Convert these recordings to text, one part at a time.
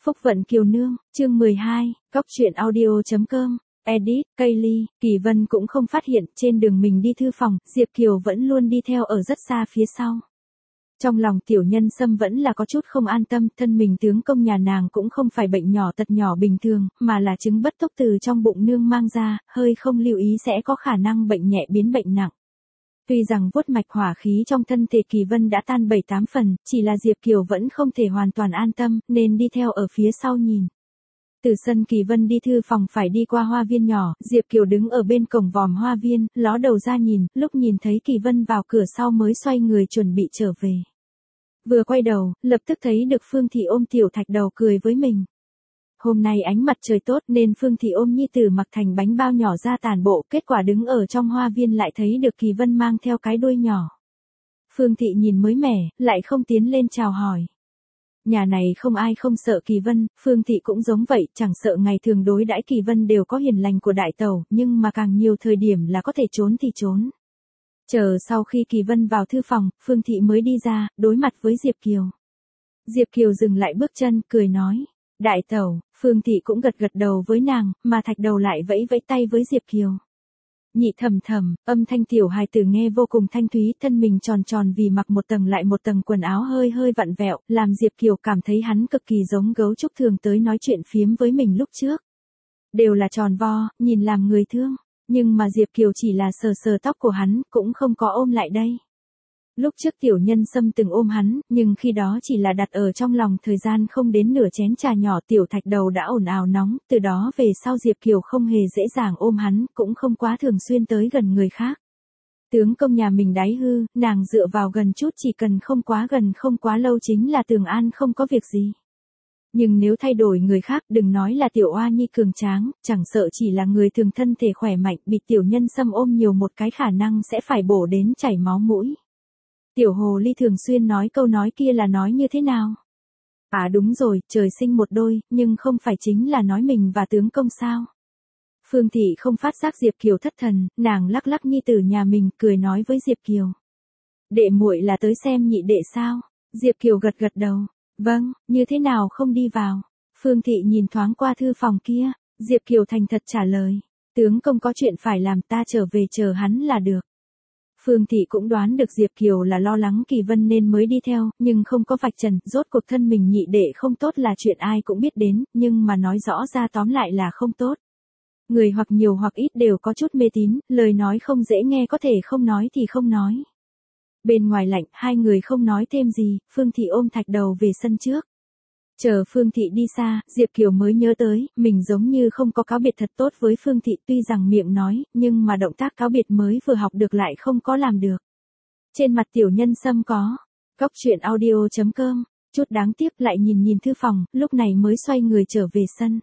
Phúc Vận Kiều Nương, chương 12, Cóc truyện audio.com, edit, Kaylee, Kỳ Vân cũng không phát hiện, trên đường mình đi thư phòng, Diệp Kiều vẫn luôn đi theo ở rất xa phía sau. Trong lòng tiểu nhân Sâm vẫn là có chút không an tâm, thân mình tướng công nhà nàng cũng không phải bệnh nhỏ tật nhỏ bình thường, mà là chứng bất tốc từ trong bụng nương mang ra, hơi không lưu ý sẽ có khả năng bệnh nhẹ biến bệnh nặng. Tuy rằng vuốt mạch hỏa khí trong thân thể Kỳ Vân đã tan 7-8 phần, chỉ là Diệp Kiều vẫn không thể hoàn toàn an tâm, nên đi theo ở phía sau nhìn. Từ sân Kỳ Vân đi thư phòng phải đi qua hoa viên nhỏ, Diệp Kiều đứng ở bên cổng vòm hoa viên, ló đầu ra nhìn, lúc nhìn thấy Kỳ Vân vào cửa sau mới xoay người chuẩn bị trở về. Vừa quay đầu, lập tức thấy được Phương Thị ôm tiểu Thạch Đầu cười với mình. Hôm nay ánh mặt trời tốt nên Phương Thị ôm nhi tử mặc thành bánh bao nhỏ ra tản bộ, kết quả đứng ở trong hoa viên lại thấy được Kỳ Vân mang theo cái đuôi nhỏ. Phương Thị nhìn mới mẻ, lại không tiến lên chào hỏi. Nhà này không ai không sợ Kỳ Vân, Phương Thị cũng giống vậy, chẳng sợ ngày thường đối đãi Kỳ Vân đều có hiền lành của đại tẩu, nhưng mà càng nhiều thời điểm là có thể trốn thì trốn. Chờ sau khi Kỳ Vân vào thư phòng, Phương Thị mới đi ra, đối mặt với Diệp Kiều. Diệp Kiều dừng lại bước chân, cười nói. Đại tẩu, Phương Thị cũng gật gật đầu với nàng, mà Thạch Đầu lại vẫy vẫy tay với Diệp Kiều. Nhị thầm thầm, âm thanh tiểu hài tử nghe vô cùng thanh thúy, thân mình tròn tròn vì mặc một tầng lại một tầng quần áo hơi hơi vặn vẹo, làm Diệp Kiều cảm thấy hắn cực kỳ giống gấu trúc thường tới nói chuyện phiếm với mình lúc trước. Đều là tròn vo, nhìn làm người thương, nhưng mà Diệp Kiều chỉ là sờ sờ tóc của hắn, cũng không có ôm lại đây. Lúc trước tiểu nhân Sâm từng ôm hắn, nhưng khi đó chỉ là đặt ở trong lòng, thời gian không đến nửa chén trà nhỏ tiểu Thạch Đầu đã ồn ào nóng, từ đó về sau Diệp Kiều không hề dễ dàng ôm hắn, cũng không quá thường xuyên tới gần người khác. Tướng công nhà mình đái hư, nàng dựa vào gần chút, chỉ cần không quá gần không quá lâu chính là tường an không có việc gì. Nhưng nếu thay đổi người khác, đừng nói là tiểu oa nhi cường tráng, chẳng sợ chỉ là người thường thân thể khỏe mạnh, bị tiểu nhân Sâm ôm nhiều một cái khả năng sẽ phải bổ đến chảy máu mũi. Tiểu hồ ly thường xuyên nói câu nói kia là nói như thế nào? À đúng rồi, trời sinh một đôi, nhưng không phải chính là nói mình và tướng công sao? Phương Thị không phát giác Diệp Kiều thất thần, nàng lắc lắc nhi tử nhà mình, cười nói với Diệp Kiều. Đệ muội là tới xem nhị đệ sao? Diệp Kiều gật gật đầu. Vâng, như thế nào không đi vào? Phương Thị nhìn thoáng qua thư phòng kia, Diệp Kiều thành thật trả lời. Tướng công có chuyện phải làm, ta trở về chờ hắn là được. Phương Thị cũng đoán được Diệp Kiều là lo lắng Kỳ Vân nên mới đi theo, nhưng không có vạch trần, rốt cuộc thân mình nhị đệ không tốt là chuyện ai cũng biết đến, nhưng mà nói rõ ra tóm lại là không tốt. Người hoặc nhiều hoặc ít đều có chút mê tín, lời nói không dễ nghe có thể không nói thì không nói. Bên ngoài lạnh, hai người không nói thêm gì, Phương Thị ôm Thạch Đầu về sân trước. Chờ Phương Thị đi xa, Diệp Kiều mới nhớ tới, mình giống như không có cáo biệt thật tốt với Phương Thị, tuy rằng miệng nói, nhưng mà động tác cáo biệt mới vừa học được lại không có làm được. Trên mặt tiểu nhân Sâm có, Cóc truyện audio.com, chút đáng tiếc lại nhìn thư phòng, lúc này mới xoay người trở về sân.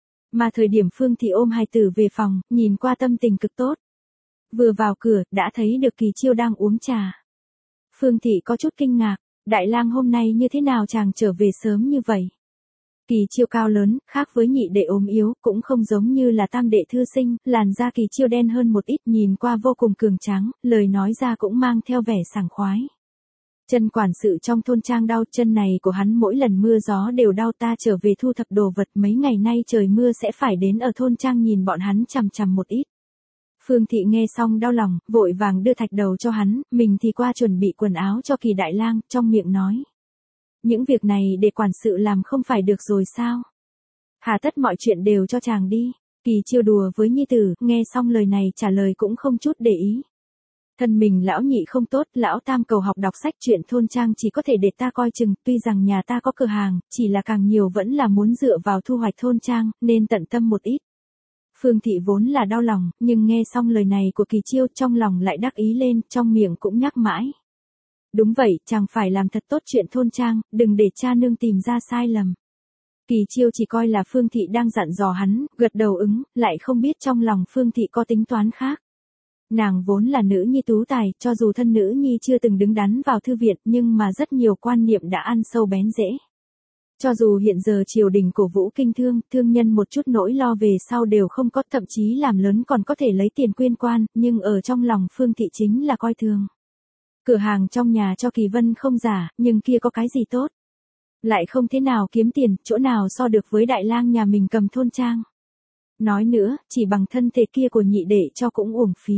Mà thời điểm Phương Thị ôm hài tử về phòng, nhìn qua tâm tình cực tốt. Vừa vào cửa, đã thấy được Kỳ Chiêu đang uống trà. Phương Thị có chút kinh ngạc. Đại lang hôm nay như thế nào chàng trở về sớm như vậy? Kỳ Chiêu cao lớn, khác với nhị đệ ốm yếu, cũng không giống như là tam đệ thư sinh, làn da Kỳ Chiêu đen hơn một ít, nhìn qua vô cùng cường tráng, lời nói ra cũng mang theo vẻ sảng khoái. Chân quản sự trong thôn trang đau, chân này của hắn mỗi lần mưa gió đều đau, ta trở về thu thập đồ vật, mấy ngày nay trời mưa sẽ phải đến ở thôn trang nhìn bọn hắn chằm chằm một ít. Phương Thị nghe xong đau lòng, vội vàng đưa Thạch Đầu cho hắn, mình thì qua chuẩn bị quần áo cho Kỳ đại lang, trong miệng nói. Những việc này để quản sự làm không phải được rồi sao? Hà tất mọi chuyện đều cho chàng đi. Kỳ Chiêu đùa với nhi tử, nghe xong lời này trả lời cũng không chút để ý. Thân mình lão nhị không tốt, lão tam cầu học đọc sách, chuyện thôn trang chỉ có thể để ta coi chừng, tuy rằng nhà ta có cửa hàng, chỉ là càng nhiều vẫn là muốn dựa vào thu hoạch thôn trang, nên tận tâm một ít. Phương Thị vốn là đau lòng, nhưng nghe xong lời này của Kỳ Chiêu trong lòng lại đắc ý lên, trong miệng cũng nhắc mãi. Đúng vậy, chàng phải làm thật tốt chuyện thôn trang, đừng để cha nương tìm ra sai lầm. Kỳ Chiêu chỉ coi là Phương Thị đang dặn dò hắn, gật đầu ứng, lại không biết trong lòng Phương Thị có tính toán khác. Nàng vốn là nữ nhi tú tài, cho dù thân nữ nhi chưa từng đứng đắn vào thư viện, nhưng mà rất nhiều quan niệm đã ăn sâu bén rễ. Cho dù hiện giờ triều đình cổ vũ kinh thương, thương nhân một chút nỗi lo về sau đều không có, thậm chí làm lớn còn có thể lấy tiền quyên quan, nhưng ở trong lòng Phương Thị chính là coi thường. Cửa hàng trong nhà cho Kỳ Vân không giả, nhưng kia có cái gì tốt? Lại không thế nào kiếm tiền, chỗ nào so được với đại lang nhà mình cầm thôn trang. Nói nữa, chỉ bằng thân thể kia của nhị đệ cho cũng uổng phí.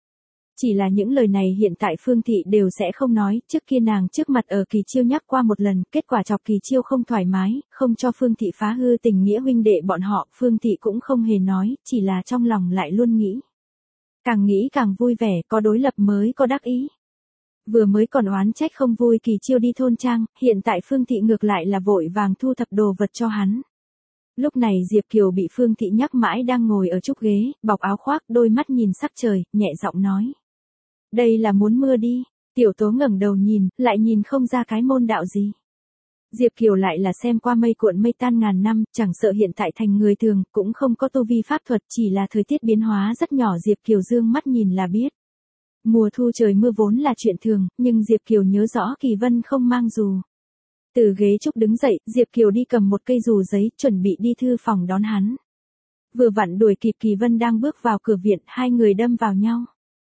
Chỉ là những lời này hiện tại Phương Thị đều sẽ không nói, trước kia nàng trước mặt ở Kỳ Chiêu nhắc qua một lần, kết quả chọc Kỳ Chiêu không thoải mái, không cho Phương Thị phá hư tình nghĩa huynh đệ bọn họ, Phương Thị cũng không hề nói, chỉ là trong lòng lại luôn nghĩ. Càng nghĩ càng vui vẻ, có đối lập mới có đắc ý. Vừa mới còn oán trách không vui Kỳ Chiêu đi thôn trang, hiện tại Phương Thị ngược lại là vội vàng thu thập đồ vật cho hắn. Lúc này Diệp Kiều bị Phương Thị nhắc mãi đang ngồi ở trúc ghế, bọc áo khoác, đôi mắt nhìn sắc trời, nhẹ giọng nói. Đây là muốn mưa đi, Tiểu Tố ngẩng đầu nhìn, lại nhìn không ra cái môn đạo gì. Diệp Kiều lại là xem qua mây cuộn mây tan ngàn năm, chẳng sợ hiện tại thành người thường, cũng không có tu vi pháp thuật, chỉ là thời tiết biến hóa rất nhỏ Diệp Kiều dương mắt nhìn là biết. Mùa thu trời mưa vốn là chuyện thường, nhưng Diệp Kiều nhớ rõ Kỳ Vân không mang dù. Từ ghế trúc đứng dậy, Diệp Kiều đi cầm một cây dù giấy, chuẩn bị đi thư phòng đón hắn. Vừa vặn đuổi kịp Kỳ Vân đang bước vào cửa viện, hai người đâm vào nhau.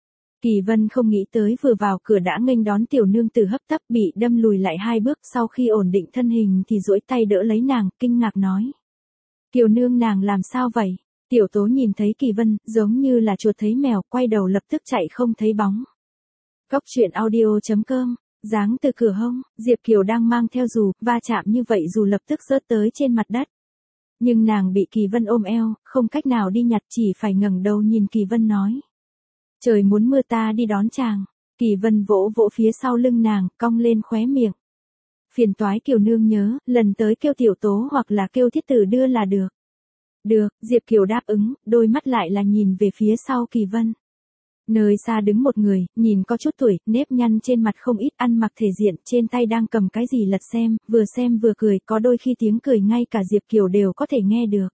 Kỳ Vân không nghĩ tới vừa vào cửa đã nghênh đón tiểu nương tử hấp tấp bị đâm lùi lại hai bước, sau khi ổn định thân hình thì duỗi tay đỡ lấy nàng, kinh ngạc nói. Kiều nương nàng làm sao vậy? Tiểu Tố nhìn thấy Kỳ Vân, giống như là chuột thấy mèo, quay đầu lập tức chạy không thấy bóng. Cóc truyện audio.com, giáng từ cửa hông, Diệp Kiều đang mang theo dù, va chạm như vậy dù lập tức rớt tới trên mặt đất. Nhưng nàng bị Kỳ Vân ôm eo, không cách nào đi nhặt, chỉ phải ngẩng đầu nhìn Kỳ Vân nói. Trời muốn mưa ta đi đón chàng. Kỳ Vân vỗ vỗ phía sau lưng nàng, cong lên khóe miệng. Phiền toái Kiều nương nhớ, lần tới kêu Tiểu Tố hoặc là kêu thiết tử đưa là được. Được, Diệp Kiều đáp ứng, đôi mắt lại là nhìn về phía sau Kỳ Vân. Nơi xa đứng một người, nhìn có chút tuổi, nếp nhăn trên mặt không ít, ăn mặc thể diện, trên tay đang cầm cái gì lật xem vừa cười, có đôi khi tiếng cười ngay cả Diệp Kiều đều có thể nghe được.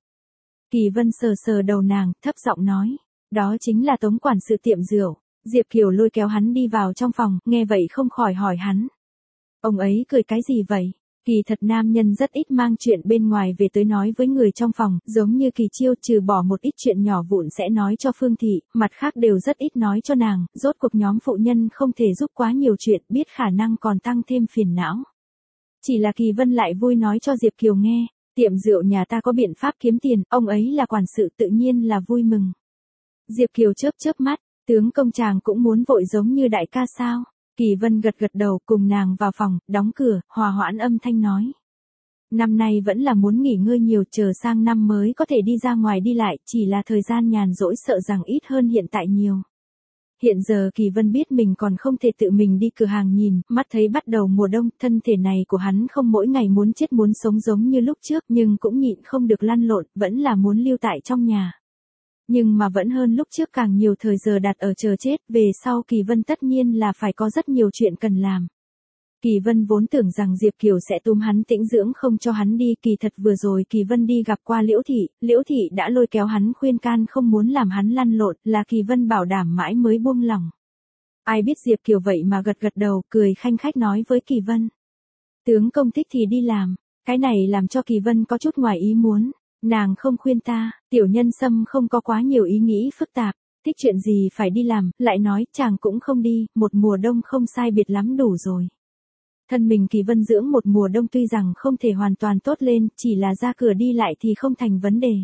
Kỳ Vân sờ sờ đầu nàng, thấp giọng nói. Đó chính là Tống quản sự tiệm rượu. Diệp Kiều lôi kéo hắn đi vào trong phòng, nghe vậy không khỏi hỏi hắn. Ông ấy cười cái gì vậy? Kỳ thật nam nhân rất ít mang chuyện bên ngoài về tới nói với người trong phòng, giống như Kỳ Chiêu trừ bỏ một ít chuyện nhỏ vụn sẽ nói cho Phương Thị, mặt khác đều rất ít nói cho nàng, rốt cuộc nhóm phụ nhân không thể giúp quá nhiều chuyện, biết khả năng còn tăng thêm phiền não. Chỉ là Kỳ Vân lại vui nói cho Diệp Kiều nghe, tiệm rượu nhà ta có biện pháp kiếm tiền, ông ấy là quản sự tự nhiên là vui mừng. Diệp Kiều chớp mắt, tướng công chàng cũng muốn vội giống như đại ca sao? Kỳ Vân gật đầu cùng nàng vào phòng, đóng cửa, hòa hoãn âm thanh nói. Năm nay vẫn là muốn nghỉ ngơi nhiều, chờ sang năm mới có thể đi ra ngoài đi lại, chỉ là thời gian nhàn rỗi sợ rằng ít hơn hiện tại nhiều. Hiện giờ Kỳ Vân biết mình còn không thể tự mình đi cửa hàng nhìn, mắt thấy bắt đầu mùa đông, thân thể này của hắn không mỗi ngày muốn chết muốn sống giống như lúc trước, nhưng cũng nhịn không được lăn lộn, vẫn là muốn lưu tại trong nhà. Nhưng mà vẫn hơn lúc trước càng nhiều thời giờ đặt ở chờ chết, về sau Kỳ Vân tất nhiên là phải có rất nhiều chuyện cần làm. Kỳ Vân vốn tưởng rằng Diệp Kiều sẽ túm hắn tĩnh dưỡng không cho hắn đi, kỳ thật vừa rồi Kỳ Vân đi gặp qua Liễu Thị đã lôi kéo hắn khuyên can không muốn làm hắn lăn lộn, là Kỳ Vân bảo đảm mãi mới buông lòng. Ai biết Diệp Kiều vậy mà gật đầu, cười khanh khách nói với Kỳ Vân. Tướng công thích thì đi làm, cái này làm cho Kỳ Vân có chút ngoài ý muốn. Nàng không khuyên ta, tiểu nhân Sâm không có quá nhiều ý nghĩ phức tạp, thích chuyện gì phải đi làm, lại nói chàng cũng không đi, một mùa đông không sai biệt lắm đủ rồi. Thân mình Kỳ Vân dưỡng một mùa đông tuy rằng không thể hoàn toàn tốt lên, chỉ là ra cửa đi lại thì không thành vấn đề.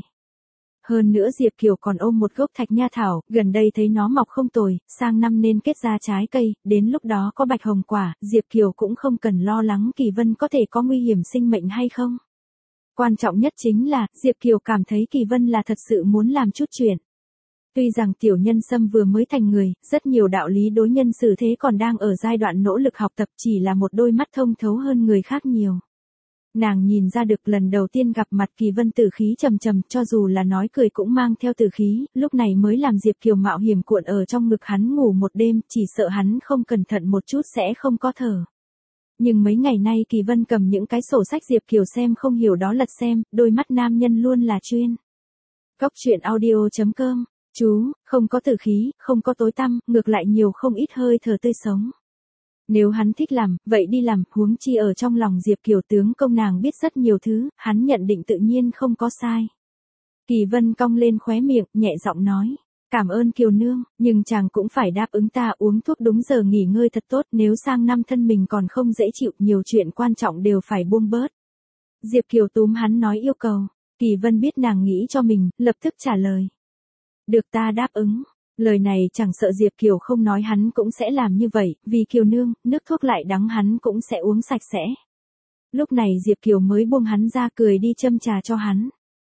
Hơn nữa Diệp Kiều còn ôm một gốc thạch nha thảo, gần đây thấy nó mọc không tồi, sang năm nên kết ra trái cây, đến lúc đó có bạch hồng quả, Diệp Kiều cũng không cần lo lắng Kỳ Vân có thể có nguy hiểm sinh mệnh hay không. Quan trọng nhất chính là, Diệp Kiều cảm thấy Kỳ Vân là thật sự muốn làm chút chuyện. Tuy rằng tiểu nhân Sâm vừa mới thành người, rất nhiều đạo lý đối nhân xử thế còn đang ở giai đoạn nỗ lực học tập, chỉ là một đôi mắt thông thấu hơn người khác nhiều. Nàng nhìn ra được lần đầu tiên gặp mặt Kỳ Vân tử khí trầm trầm, cho dù là nói cười cũng mang theo tử khí, lúc này mới làm Diệp Kiều mạo hiểm cuộn ở trong ngực hắn ngủ một đêm, chỉ sợ hắn không cẩn thận một chút sẽ không có thở. Nhưng mấy ngày nay Kỳ Vân cầm những cái sổ sách Diệp Kiều xem không hiểu đó lật xem, đôi mắt nam nhân luôn là chuyên. Cóc truyện audio.com, chú, không có tử khí, không có tối tăm, ngược lại nhiều không ít hơi thở tươi sống. Nếu hắn thích làm, vậy đi làm, huống chi ở trong lòng Diệp Kiều tướng công nàng biết rất nhiều thứ, hắn nhận định tự nhiên không có sai. Kỳ Vân cong lên khóe miệng, nhẹ giọng nói. Cảm ơn Kiều nương, nhưng chàng cũng phải đáp ứng ta uống thuốc đúng giờ nghỉ ngơi thật tốt, nếu sang năm thân mình còn không dễ chịu, nhiều chuyện quan trọng đều phải buông bớt. Diệp Kiều túm hắn nói yêu cầu. Kỳ Vân biết nàng nghĩ cho mình, lập tức trả lời. Được, ta đáp ứng. Lời này chẳng sợ Diệp Kiều không nói hắn cũng sẽ làm như vậy, vì Kiều nương, nước thuốc lại đắng hắn cũng sẽ uống sạch sẽ. Lúc này Diệp Kiều mới buông hắn ra, cười đi châm trà cho hắn.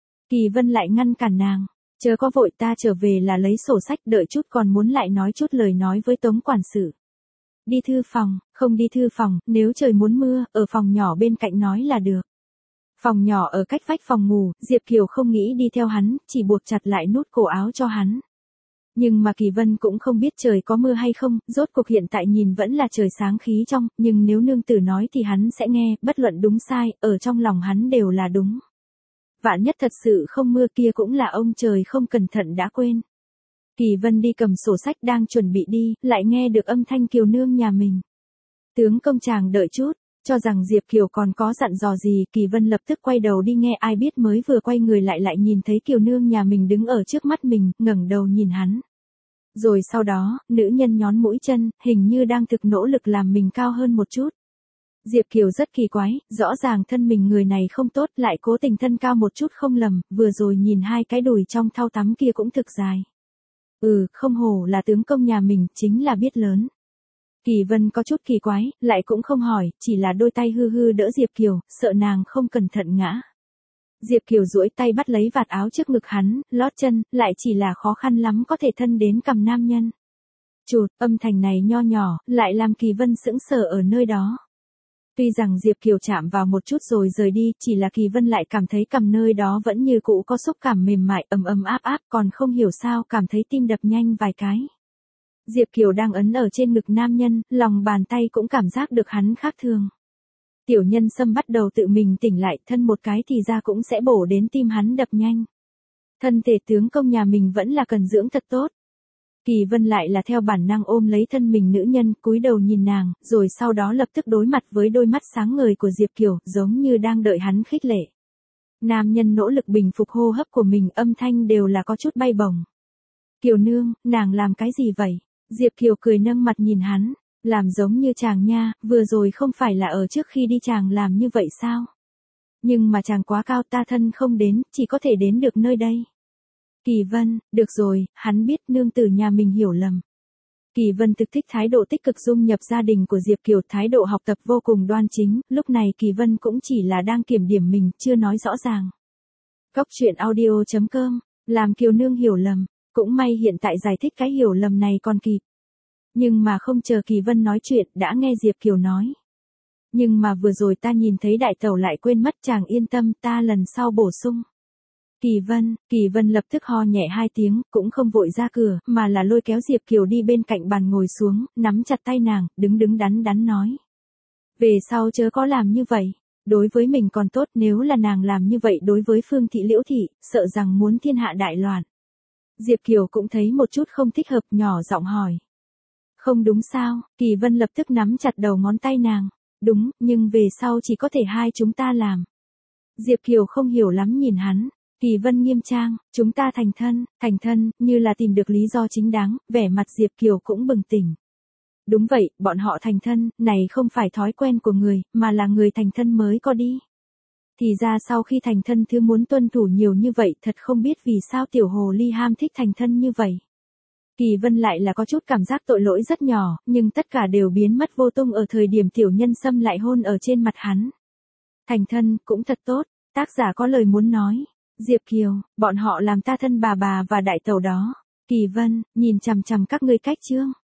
Kỳ Vân lại ngăn cản nàng. Chớ có vội, ta trở về là lấy sổ sách, đợi chút còn muốn lại nói chút lời nói với Tống quản sự. Đi thư phòng, không đi thư phòng, nếu trời muốn mưa, ở phòng nhỏ bên cạnh nói là được. Phòng nhỏ ở cách vách phòng ngủ, Diệp Kiều không nghĩ đi theo hắn, chỉ buộc chặt lại nút cổ áo cho hắn. Nhưng mà Kỳ Vân cũng không biết trời có mưa hay không, rốt cuộc hiện tại nhìn vẫn là trời sáng khí trong, nhưng nếu nương tử nói thì hắn sẽ nghe, bất luận đúng sai, ở trong lòng hắn đều là đúng. Vạn nhất thật sự không mưa kia cũng là ông trời không cẩn thận đã quên. Kỳ Vân đi cầm sổ sách đang chuẩn bị đi, lại nghe được âm thanh Kiều nương nhà mình. Tướng công chàng đợi chút, cho rằng Diệp Kiều còn có dặn dò gì, Kỳ Vân lập tức quay đầu đi nghe, ai biết mới vừa quay người lại nhìn thấy Kiều nương nhà mình đứng ở trước mắt mình, ngẩng đầu nhìn hắn. Rồi sau đó, nữ nhân nhón mũi chân, hình như đang thực nỗ lực làm mình cao hơn một chút. Diệp Kiều rất kỳ quái, rõ ràng thân mình người này không tốt, lại cố tình thân cao một chút không lầm, vừa rồi nhìn hai cái đùi trong thau tắm kia cũng thực dài. Không hổ là tướng công nhà mình, chính là biết lớn. Kỳ Vân có chút kỳ quái, lại cũng không hỏi, chỉ là đôi tay hư hư đỡ Diệp Kiều, sợ nàng không cẩn thận ngã. Diệp Kiều duỗi tay bắt lấy vạt áo trước ngực hắn, lót chân, lại chỉ là khó khăn lắm có thể thân đến cằm nam nhân. Chụt, âm thanh này nho nhỏ, lại làm Kỳ Vân sững sờ ở nơi đó. Tuy rằng Diệp Kiều chạm vào một chút rồi rời đi, chỉ là Kỳ Vân lại cảm thấy cằm nơi đó vẫn như cũ có xúc cảm mềm mại, ấm áp, còn không hiểu sao cảm thấy tim đập nhanh vài cái. Diệp Kiều đang ấn ở trên ngực nam nhân, lòng bàn tay cũng cảm giác được hắn khác thường. Tiểu nhân Sâm bắt đầu tự mình tỉnh lại, thân một cái thì ra cũng sẽ bổ đến tim hắn đập nhanh. Thân thể tướng công nhà mình vẫn là cần dưỡng thật tốt. Kỳ Vân lại là theo bản năng ôm lấy thân mình nữ nhân, cúi đầu nhìn nàng, rồi sau đó lập tức đối mặt với đôi mắt sáng ngời của Diệp Kiều, giống như đang đợi hắn khích lệ. Nam nhân nỗ lực bình phục hô hấp của mình, âm thanh đều là có chút bay bổng. Kiều nương, nàng làm cái gì vậy? Diệp Kiều cười nâng mặt nhìn hắn, làm giống như chàng nha, vừa rồi không phải là ở trước khi đi chàng làm như vậy sao? Nhưng mà chàng quá cao, ta thân không đến, chỉ có thể đến được nơi đây. Kỳ Vân, được rồi, hắn biết nương tử nhà mình hiểu lầm. Kỳ Vân thực thích thái độ tích cực dung nhập gia đình của Diệp Kiều, thái độ học tập vô cùng đoan chính, lúc này Kỳ Vân cũng chỉ là đang kiểm điểm mình, chưa nói rõ ràng. Cóc truyện audio.com, làm Kiều nương hiểu lầm, cũng may hiện tại giải thích cái hiểu lầm này còn kịp. Nhưng mà không chờ Kỳ Vân nói chuyện, đã nghe Diệp Kiều nói. Nhưng mà vừa rồi ta nhìn thấy đại tẩu lại quên mất, chàng yên tâm, ta lần sau bổ sung. Kỳ Vân lập tức ho nhẹ hai tiếng, cũng không vội ra cửa, mà là lôi kéo Diệp Kiều đi bên cạnh bàn ngồi xuống, nắm chặt tay nàng, đứng đắn đắn nói. Về sau chớ có làm như vậy, đối với mình còn tốt, nếu là nàng làm như vậy đối với Phương Thị Liễu Thị, sợ rằng muốn thiên hạ đại loạn. Diệp Kiều cũng thấy một chút không thích hợp, nhỏ giọng hỏi. Không đúng sao? Kỳ Vân lập tức nắm chặt đầu ngón tay nàng. Đúng, nhưng về sau chỉ có thể hai chúng ta làm. Diệp Kiều không hiểu lắm nhìn hắn. Kỳ Vân nghiêm trang, chúng ta thành thân, như là tìm được lý do chính đáng, vẻ mặt Diệp Kiều cũng bừng tỉnh. Đúng vậy, bọn họ thành thân, này không phải thói quen của người, mà là người thành thân mới có đi. Thì ra sau khi thành thân thứ muốn tuân thủ nhiều như vậy, thật không biết vì sao tiểu hồ ly ham thích thành thân như vậy. Kỳ Vân lại là có chút cảm giác tội lỗi rất nhỏ, nhưng tất cả đều biến mất vô tung ở thời điểm tiểu nhân Sâm lại hôn ở trên mặt hắn. Thành thân, cũng thật tốt, tác giả có lời muốn nói. Diệp Kiều, bọn họ làm ta thân bà và đại tẩu đó. Kỳ Vân, nhìn chằm chằm các ngươi cách chương.